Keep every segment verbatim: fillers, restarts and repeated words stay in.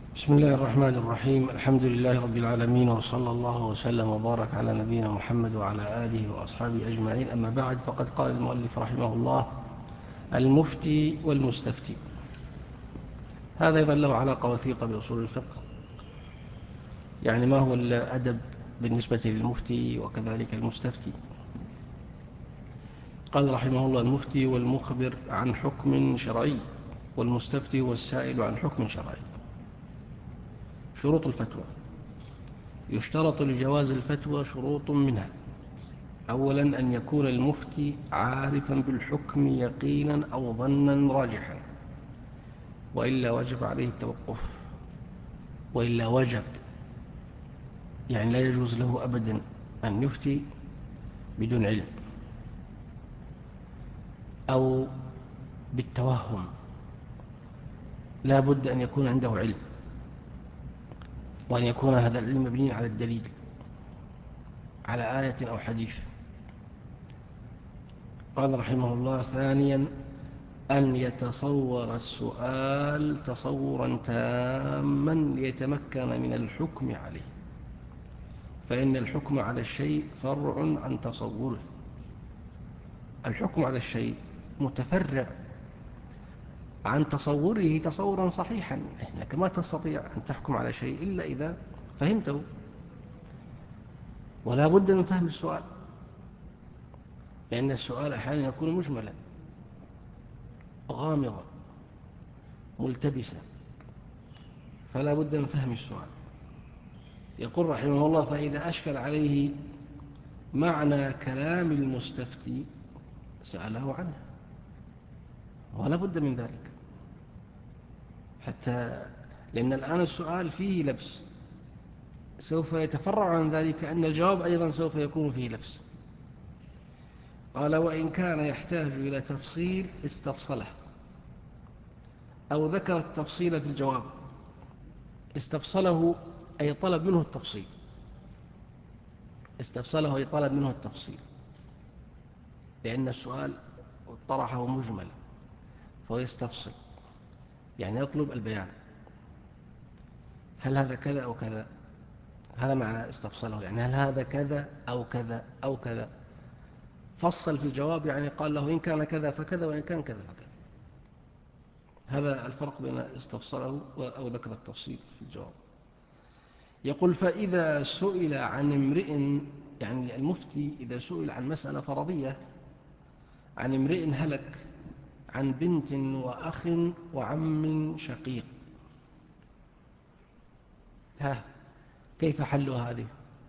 بسم الله الرحمن الرحيم. الحمد لله رب العالمين، وصلى الله وسلم وبارك على نبينا محمد وعلى آله وأصحابه أجمعين. أما بعد، فقد قال المؤلف رحمه الله: المفتي والمستفتي. هذا أيضا له علاقة وثيقة بأصول الفقه، يعني ما هو الأدب بالنسبة للمفتي وكذلك المستفتي. قال رحمه الله: المفتي والمخبر عن حكم شرعي، والمستفتي والسائل عن حكم شرعي. شروط الفتوى: يشترط لجواز الفتوى شروط، منها: أولا أن يكون المفتي عارفا بالحكم يقينا أو ظنا راجحا، وإلا وجب عليه التوقف. وإلا وجب، يعني لا يجوز له أبدا أن يفتي بدون علم أو بالتوهم، لا بد أن يكون عنده علم، وأن يكون هذا العلم مبني على الدليل، على آية أو حديث. قال رحمه الله: ثانيا أن يتصور السؤال تصورا تاما ليتمكن من الحكم عليه، فإن الحكم على الشيء فرع عن تصوره. الحكم على الشيء متفرع عن تصوره تصورا صحيحا، لكن ما تستطيع أن تحكم على شيء إلا إذا فهمته، ولا بد من فهم السؤال، لأن السؤال أحيانا يكون مجملا غامضا ملتبسا، فلا بد من فهم السؤال. يقول رحمه الله: فإذا أشكل عليه معنى كلام المستفتي سأله عنه، ولا بد من ذلك، حتى لأن الآن السؤال فيه لبس، سوف يتفرع عن ذلك أن الجواب أيضا سوف يكون فيه لبس. قال: وإن كان يحتاج إلى تفصيل استفصله، أو ذكر التفصيل في الجواب. استفصله أي طلب منه التفصيل، استفصله أي طلب منه التفصيل، لأن السؤال طرحه مجمل، فهو يستفصل، يعني يطلب البيان، هل هذا كذا أو كذا. هذا معنى استفصله، يعني هل هذا كذا أو كذا أو كذا. فصل في الجواب، يعني قال له إن كان كذا فكذا، وإن كان كذا فكذا. هذا الفرق بين استفصله أو ذكر التفصيل في الجواب. يقول: فإذا سئل عن امرئ، يعني المفتي إذا سئل عن مسألة فرضية، عن امرئ هلك عن بنت وأخ وعم شقيق، ها كيف حل هذه؟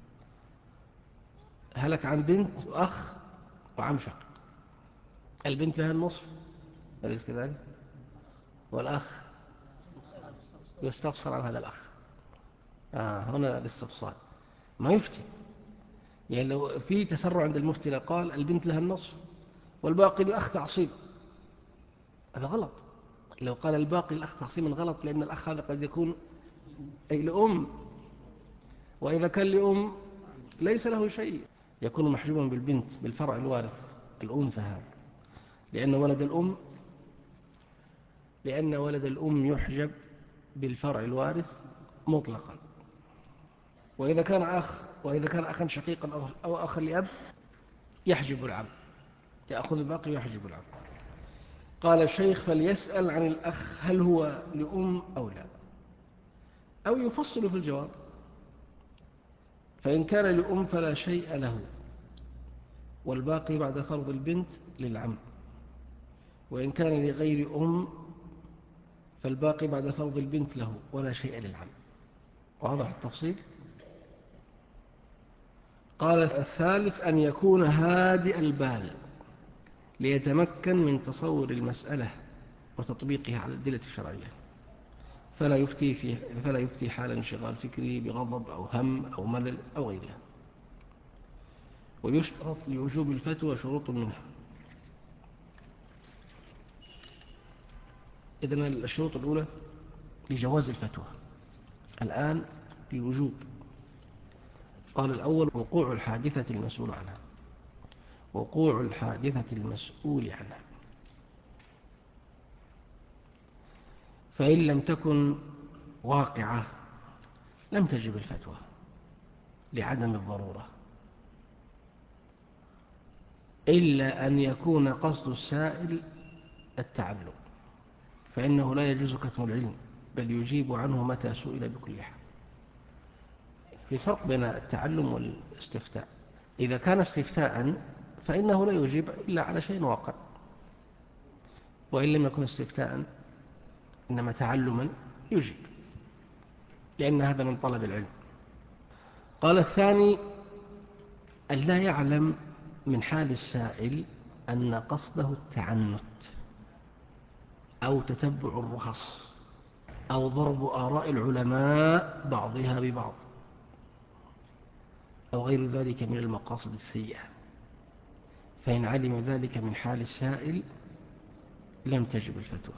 هلك عن بنت وأخ وعم شقيق، البنت لها النصف، أليس كذلك؟ والأخ يستفصل عن هذا الأخ. آه هنا الاستفصال، ما يفتي. يعني لو في تسرع عند المفتي قال البنت لها النصف والباقي للأخ تعصيب، هذا غلط. لو قال الباقي للأخ تعصيبا غلط، لأن الأخ هذا قد يكون أي لأم، وإذا كان لأم ليس له شيء، يكون محجوبا بالبنت، بالفرع الوارث الأنثى هذا، لأن ولد الأم لأن ولد الأم يحجب بالفرع الوارث مطلقا. وإذا كان أخ وإذا كان أخا شقيقا أو أخا لأب يحجب العم، يأخذ الباقي ويحجب العم. قال الشيخ: فليسأل عن الأخ هل هو لأم أو لا، أو يفصل في الجواب. فإن كان لأم فلا شيء له، والباقي بعد فرض البنت للعم. وإن كان لغير أم فالباقي بعد فرض البنت له ولا شيء للعم. واضح التفصيل؟ قال: الثالث أن يكون هادئ البال ليتمكن من تصور المسألة وتطبيقها على الأدلة الشرعية، فلا يفتي فيه فلا يفتي حال انشغال فكري بغضب أو هم أو ملل أو غيرها. ويشترط لوجوب الفتوى شروط منها. إذن الشروط الأولى لجواز الفتوى. الآن للوجوب. قال الأول: وقوع الحادثة المسؤول عنها، وقوع الحادثة المسؤول عنها. فإن لم تكن واقعة لم تجب الفتوى لعدم الضرورة، إلا أن يكون قصد السائل التعلم، فإنه لا يجوز كتم العلم بل يجيب عنه متى سئل بكل حال. في فرق بين التعلم والاستفتاء. إذا كان استفتاء فإنه لا يجيب إلا على شيء واقع، وإن لم يكن استفتاء إنما تعلما يجيب، لأن هذا من طلب العلم. قال الثاني أن لا يعلم من حال السائل أن قصده التعنت أو تتبع الرخص أو ضرب آراء العلماء بعضها ببعض أو غير ذلك من المقاصد السيئة، فإن علم ذلك من حال السائل لم تجب الفتوى.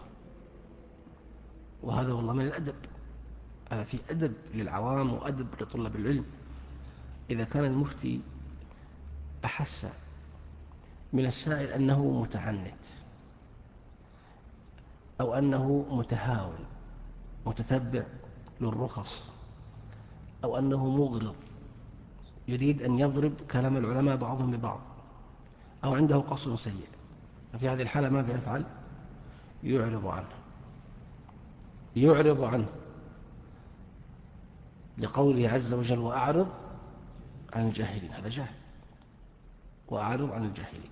وهذا والله من الأدب، هذا في أدب للعوام وأدب لطلاب العلم. إذا كان المفتي أحس من السائل أنه متعنت أو أنه متهاون متتبع للرخص أو أنه مغلظ يريد أن يضرب كلام العلماء بعضهم ببعض أو عنده قصد سيء، ففي هذه الحالة ماذا يفعل؟ يعرض عنه يعرض عنه لقوله عز وجل وأعرض عن الجاهلين، هذا جاهل، وأعرض عن الجاهلين.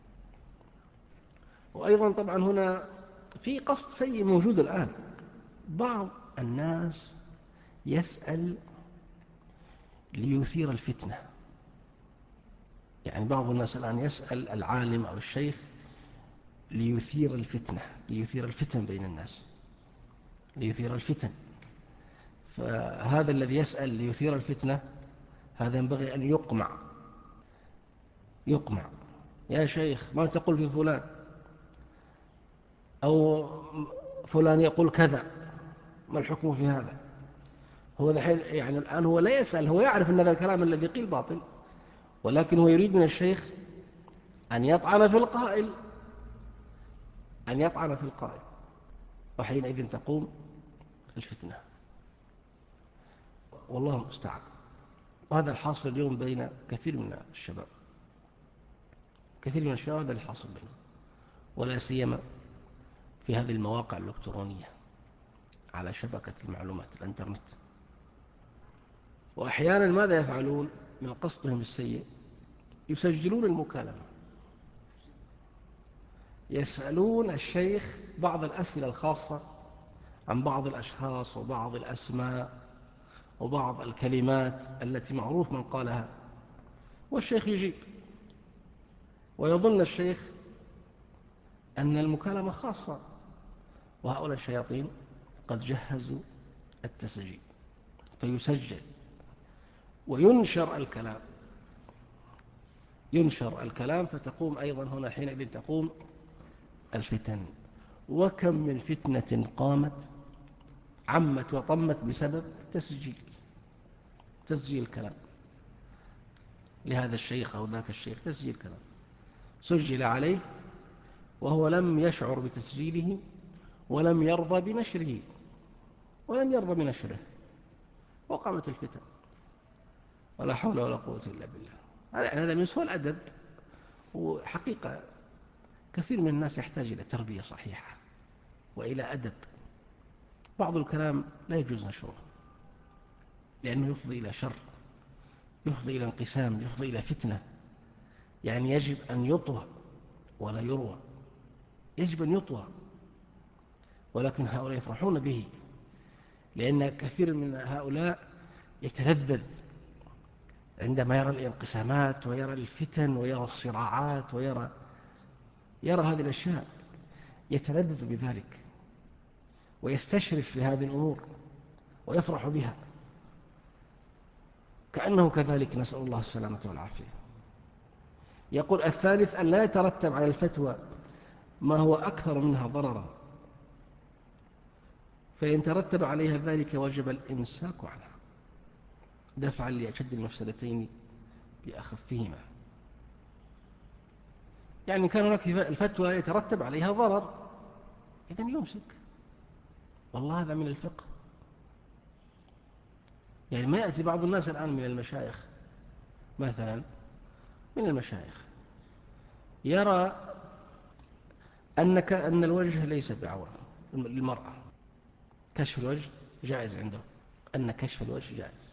وأيضا طبعا هنا في قصد سيء موجود الآن. بعض الناس يسأل ليثير الفتنة، يعني بعض الناس الآن يسأل العالم أو الشيخ ليثير الفتنة، ليثير الفتن بين الناس، ليثير الفتن. فهذا الذي يسأل ليثير الفتنة هذا ينبغي أن يقمع يقمع يا شيخ ما تقول في فلان، أو فلان يقول كذا، ما الحكم في هذا؟ هو دحين يعني الآن هو لا يسأل، هو يعرف أن هذا الكلام الذي قيل باطل، ولكن هو يريد من الشيخ أن يطعن في القائل أن يطعن في القائل وحينئذ تقوم الفتنة، والله المستعان. وهذا الحاصل اليوم بين كثير من الشباب، كثير من الشباب هذا الحاصل بينهم، ولا سيما في هذه المواقع الإلكترونية على شبكة المعلومات الإنترنت. وأحيانا ماذا يفعلون من قصدهم السيء؟ يسجلون المكالمة، يسألون الشيخ بعض الأسئلة الخاصة عن بعض الأشخاص وبعض الأسماء وبعض الكلمات التي معروف من قالها، والشيخ يجيب، ويظن الشيخ أن المكالمة خاصة، وهؤلاء الشياطين قد جهزوا التسجيل، فيسجل وينشر الكلام ينشر الكلام فتقوم أيضا هنا حينئذ تقوم الفتن. وكم من فتنة قامت عمت وطمت بسبب تسجيل تسجيل الكلام لهذا الشيخ أو ذاك الشيخ، تسجيل كلام سجل عليه وهو لم يشعر بتسجيله ولم يرضى بنشره ولم يرضى بنشره وقامت الفتن، ولا حول ولا قوة إلا بالله. هذا من سوء الأدب. وحقيقة كثير من الناس يحتاج إلى تربية صحيحة وإلى أدب. بعض الكلام لا يجوز نشره لأنه يفضي إلى شر، يفضي إلى انقسام، يفضي إلى فتنة. يعني يجب أن يطوى ولا يروى، يجب أن يطوى، ولكن هؤلاء يفرحون به، لأن كثير من هؤلاء يتلذذ عندما يرى الانقسامات ويرى الفتن ويرى الصراعات ويرى يرى هذه الأشياء، يتلذذ بذلك ويستشرف في هذه الأمور ويفرح بها كأنه كذلك، نسأل الله السلامة والعافية. يقول الثالث أن لا يترتب على الفتوى ما هو أكثر منها ضررا، فإن ترتب عليها ذلك وجب الإمساك عنها دفعا لأشد المفسدتين بأخفهما. يعني كان هناك الفتوى يترتب عليها ضرر، إذن يمسك، والله هذا من الفقه. يعني ما يأتي بعض الناس الآن من المشايخ مثلا، من المشايخ يرى أنك أن الوجه ليس بعورة للمرأة، كشف الوجه جائز عنده، أن كشف الوجه جائز.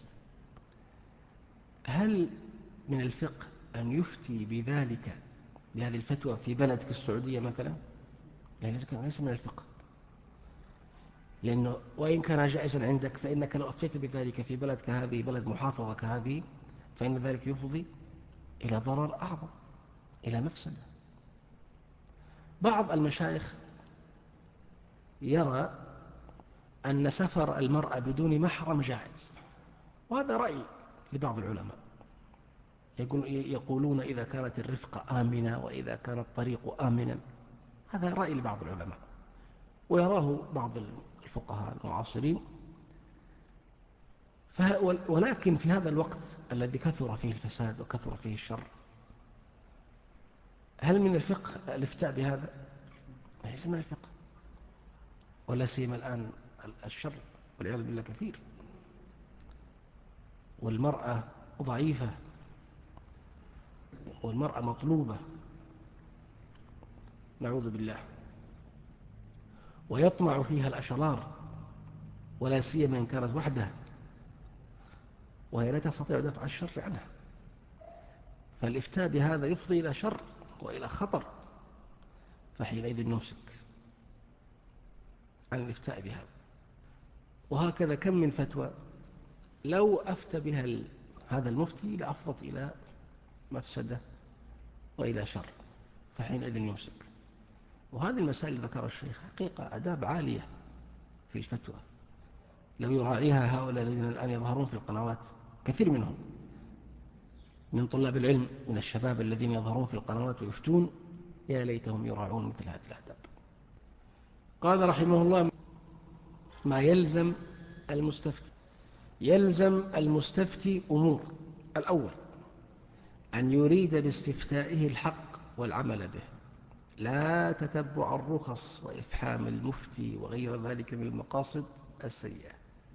هل من الفقه أن يفتي بذلك بهذه الفتوى في بلدك السعودية مثلا؟ يعني ليس من الفقه، لأنه وإن كان جائزا عندك فإنك لو أفتيت بذلك في بلدك هذه، بلد محافظة كهذه، فإن ذلك يفضي إلى ضرر أعظم، إلى مفسدة. بعض المشايخ يرى أن سفر المرأة بدون محرم جائز، وهذا رأي لبعض العلماء، يقولون إذا كانت الرفقة آمنة وإذا كان الطريق آمنا، هذا رأي لبعض العلماء ويراه بعض الفقهاء المعاصرين. ولكن في هذا الوقت الذي كثر فيه الفساد وكثر فيه الشر، هل من الفقه الافتاء بهذا؟ ليس من الفقه، ولا سيما الآن الشر والعياذ بالله كثير، والمرأة ضعيفة والمرأة مطلوبة، نعوذ بالله، ويطمع فيها الأشرار، ولا سيما إن كانت وحدها وهي لا تستطيع دفع الشر عنها. فالإفتاء بهذا يفضي إلى شر وإلى خطر، فحينئذ نمسك عن الإفتاء بهذا. وهكذا كم من فتوى لو أفتى بها هذا المفتي لأفضت إلى مفسدة وإلى شر، فحينئذ يمسك. وهذه المسائل ذكر الشيخ حقيقة أداب عالية في الفتوى، لو يراعيها هؤلاء الذين الآن يظهرون في القنوات، كثير منهم من طلاب العلم من الشباب الذين يظهرون في القنوات ويفتون، يا ليتهم يراعون مثل هذه الأداب. قال رحمه الله: ما يلزم المستفتي. يلزم المستفتي أمور: الأول أن يريد باستفتائه الحق والعمل به، لا تتبع الرخص وإفحام المفتي وغير ذلك من المقاصد السيئة.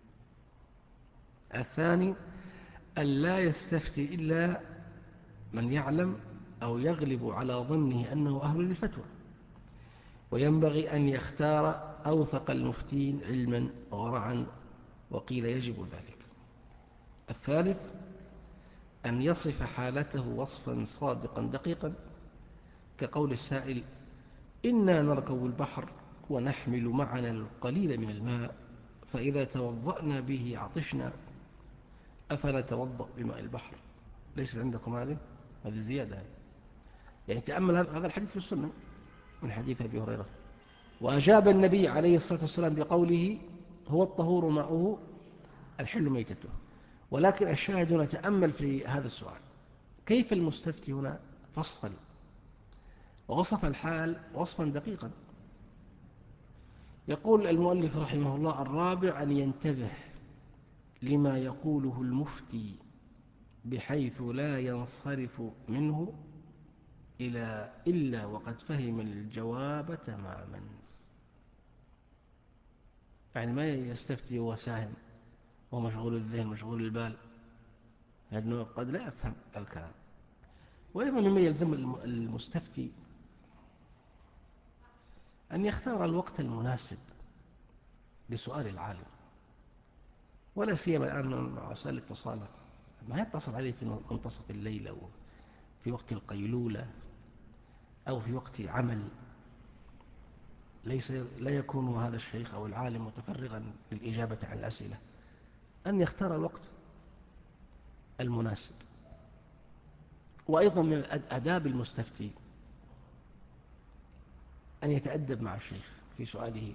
الثاني أن لا يستفتي إلا من يعلم أو يغلب على ظنه أنه أهل للفتوى، وينبغي أن يختار أوثق المفتين علما وورعا، وقيل يجب ذلك. الثالث أن يصف حالته وصفا صادقا دقيقا، كقول السائل: إنا نركب البحر ونحمل معنا القليل من الماء، فإذا توضأنا به عطشنا، أفنتوضأ بماء البحر؟ ليست عندكم هذه؟ هذه زيادة. يعني تأمل هذا الحديث في السنة من حديث أبي هريرة. وأجاب النبي عليه الصلاة والسلام بقوله: هو الطهور ماؤه الحل ميتته. ولكن الشاهد نتأمل في هذا السؤال: كيف المستفتي هنا فصل ووصف الحال وصفا دقيقا؟ يقول المؤلف رحمه الله: الرابع أن ينتبه لما يقوله المفتي بحيث لا ينصرف منه إلى إلا وقد فهم الجواب تماما. يعني ما يستفتي وهو ساهم ومشغول الذهن مشغول البال، لأنه قد لا يفهم الكلام. وأيضا مما يلزم المستفتي أن يختار الوقت المناسب لسؤال العالم، ولا سيما الآن مع وسائل الاتصال، ما يتصل عليه في منتصف الليل أو في وقت القيلولة أو في وقت عمل، ليس لا يكون هذا الشيخ أو العالم متفرغا للإجابة عن الأسئلة، أن يختار الوقت المناسب. وأيضا من آداب المستفتي أن يتأدب مع الشيخ في سؤاله،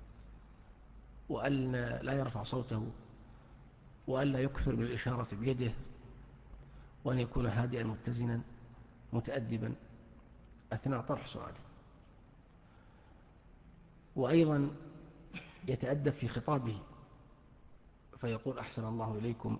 وأن لا يرفع صوته، وأن لا يكثر من الإشارة بيده، وأن يكون هادئا متزنا متأدبا أثناء طرح سؤاله. وأيضا يتأدب في خطابه، فيقول: أحسن الله إليكم،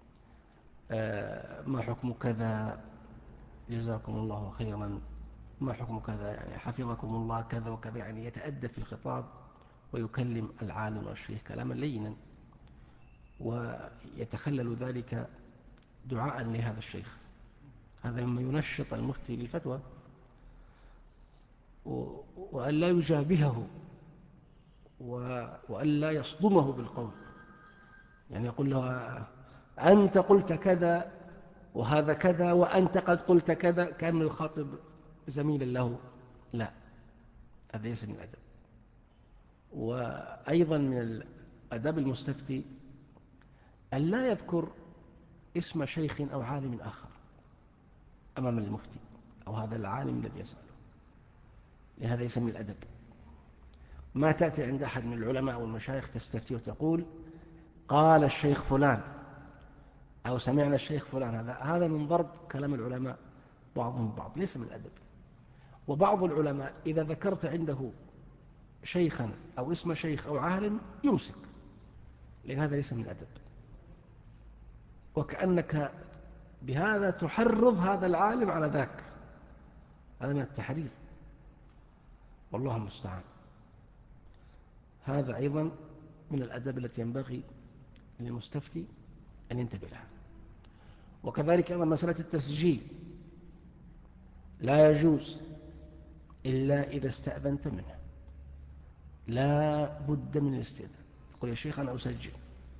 ما حكم كذا، جزاكم الله خيرا، ما حكم كذا، يعني حفظكم الله كذا وكذا. يعني يتأدب في الخطاب ويكلم العالم والشيخ كلاما لينا. ويتخلل ذلك دعاء لهذا الشيخ. هذا مما ينشط المفتي للفتوى، وأن لا يجابهه وأن لا يصدمه بالقول. يعني يقول له أنت قلت كذا وهذا كذا وأنت قد قلت كذا، كأنه يخاطب زميلا له. لا، هذا ليس من الأدب. وأيضا من الأدب المستفتي أن لا يذكر اسم شيخ أو عالم آخر أمام المفتي أو هذا العالم الذي يسأله، لأن هذا ليس من الأدب. ما تأتي عند أحد من العلماء أو المشايخ تستفتي وتقول قال الشيخ فلان أو سمعنا الشيخ فلان، هذا هذا من ضرب كلام العلماء بعضهم بعض، ليس من الأدب. وبعض العلماء إذا ذكرت عنده شيخا أو اسم شيخ أو عالم يمسك، لأن هذا ليس من الأدب، وكأنك بهذا تحرض هذا العالم على ذاك، هذا من التحريض، والله المستعان. هذا أيضا من الأدب التي ينبغي للمستفتي أن ينتبه لها. وكذلك أيضا مسألة التسجيل لا يجوز إلا إذا استأذنت منه، لا بد من الاستئذان. يقول يا شيخ أنا أسجل،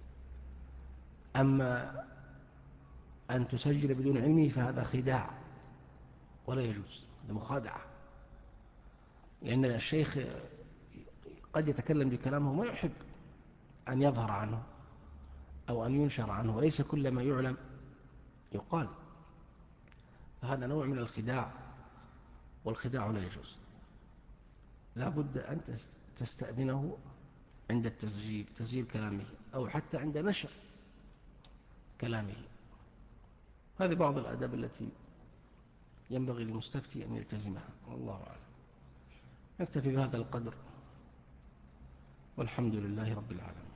أما أن تسجل بدون علمه فهذا خداع ولا يجوز، هذا مخادعة. لأن الشيخ قد يتكلم بكلامه ما يحب أن يظهر عنه أو أن ينشر عنه، وليس كل ما يعلم يقال، فهذا نوع من الخداع، والخداع لا يجوز. لا بد أن تستأذنه عند التسجيل، تسجيل كلامه، أو حتى عند نشر كلامه. هذه بعض الآداب التي ينبغي للمستفتي أن يلتزمها، والله أعلم. نكتفي بهذا القدر، والحمد لله رب العالمين.